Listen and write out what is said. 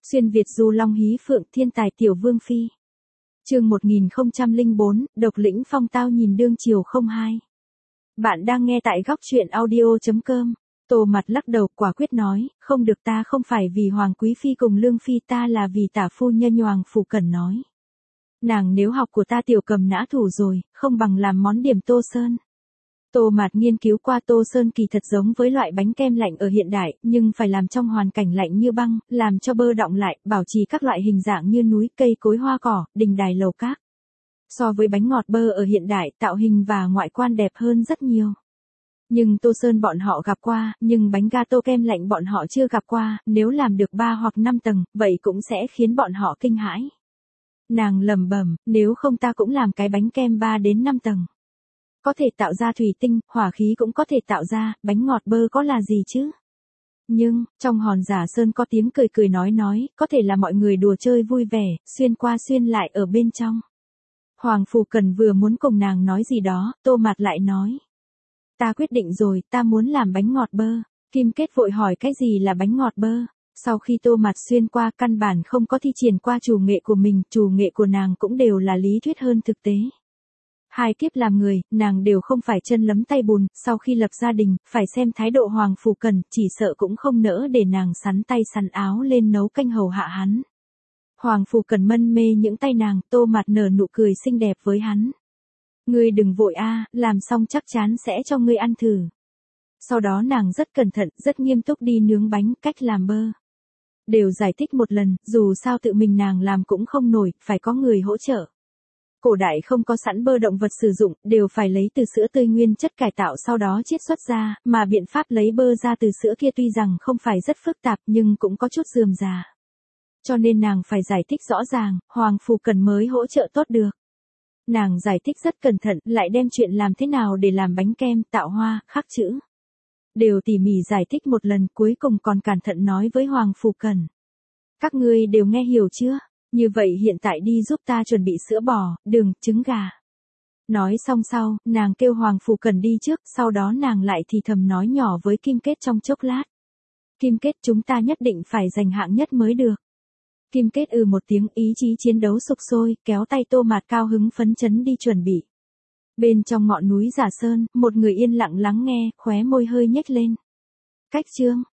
Xuyên Việt du long hí phượng thiên tài tiểu vương phi. Chương 1004, độc lĩnh phong tao nhìn đương triều 02. Bạn đang nghe tại góc truyện audio.com. Tô Mặt lắc đầu quả quyết nói, không được, ta không phải vì Hoàng Quý Phi cùng Lương Phi, ta là vì tả phu nhân Hoàng Phủ Cẩn nói. Nàng nếu học của ta tiểu cầm nã thủ rồi, không bằng làm món điểm Tô Sơn. Tô Mạt nghiên cứu qua Tô Sơn kỳ thật giống với loại bánh kem lạnh ở hiện đại, nhưng phải làm trong hoàn cảnh lạnh như băng, làm cho bơ đọng lại, bảo trì các loại hình dạng như núi, cây cối, hoa cỏ, đình đài lầu các. So với bánh ngọt bơ ở hiện đại, tạo hình và ngoại quan đẹp hơn rất nhiều. Nhưng Tô Sơn bọn họ gặp qua, nhưng bánh gato kem lạnh bọn họ chưa gặp qua, nếu làm được 3 hoặc 5 tầng, vậy cũng sẽ khiến bọn họ kinh hãi. Nàng lẩm bẩm, nếu không ta cũng làm cái bánh kem 3 đến 5 tầng. Có thể tạo ra thủy tinh, hỏa khí cũng có thể tạo ra, bánh ngọt bơ có là gì chứ? Nhưng, trong hòn giả sơn có tiếng cười cười nói, có thể là mọi người đùa chơi vui vẻ, xuyên qua xuyên lại ở bên trong. Hoàng Phủ Cẩn vừa muốn cùng nàng nói gì đó, Tô Mạt lại nói. Ta quyết định rồi, ta muốn làm bánh ngọt bơ. Kim Kết vội hỏi cái gì là bánh ngọt bơ. Sau khi Tô Mạt xuyên qua căn bản không có thi triển qua chủ nghệ của mình, chủ nghệ của nàng cũng đều là lý thuyết hơn thực tế. 2 kiếp làm người, nàng đều không phải chân lấm tay bùn, sau khi lập gia đình, phải xem thái độ Hoàng Phủ Cẩn, chỉ sợ cũng không nỡ để nàng sắn tay sắn áo lên nấu canh hầu hạ hắn. Hoàng Phủ Cẩn mân mê những tay nàng, Tô Mạt nở nụ cười xinh đẹp với hắn. Ngươi đừng vội làm xong chắc chắn sẽ cho ngươi ăn thử. Sau đó nàng rất cẩn thận, rất nghiêm túc đi nướng bánh, cách làm bơ. Đều giải thích một lần, dù sao tự mình nàng làm cũng không nổi, phải có người hỗ trợ. Cổ đại không có sẵn bơ động vật sử dụng, đều phải lấy từ sữa tươi nguyên chất cải tạo sau đó chiết xuất ra, mà biện pháp lấy bơ ra từ sữa kia tuy rằng không phải rất phức tạp nhưng cũng có chút rườm rà. Cho nên nàng phải giải thích rõ ràng, Hoàng Phủ Cẩn mới hỗ trợ tốt được. Nàng giải thích rất cẩn thận, lại đem chuyện làm thế nào để làm bánh kem, tạo hoa, khắc chữ. Đều tỉ mỉ giải thích một lần, cuối cùng còn cẩn thận nói với Hoàng Phủ Cẩn. Các ngươi đều nghe hiểu chưa? Như vậy hiện tại đi giúp ta chuẩn bị sữa bò, đường, trứng gà. Nói xong sau, nàng kêu Hoàng Phủ Cẩn đi trước, sau đó nàng lại thì thầm nói nhỏ với Kim Kết trong chốc lát. Kim Kết, chúng ta nhất định phải giành hạng nhất mới được. Kim Kết một tiếng, ý chí chiến đấu sục sôi, kéo tay Tô Mạt cao hứng phấn chấn đi chuẩn bị. Bên trong ngọn núi Giả Sơn, một người yên lặng lắng nghe, khóe môi hơi nhếch lên. Cách chương.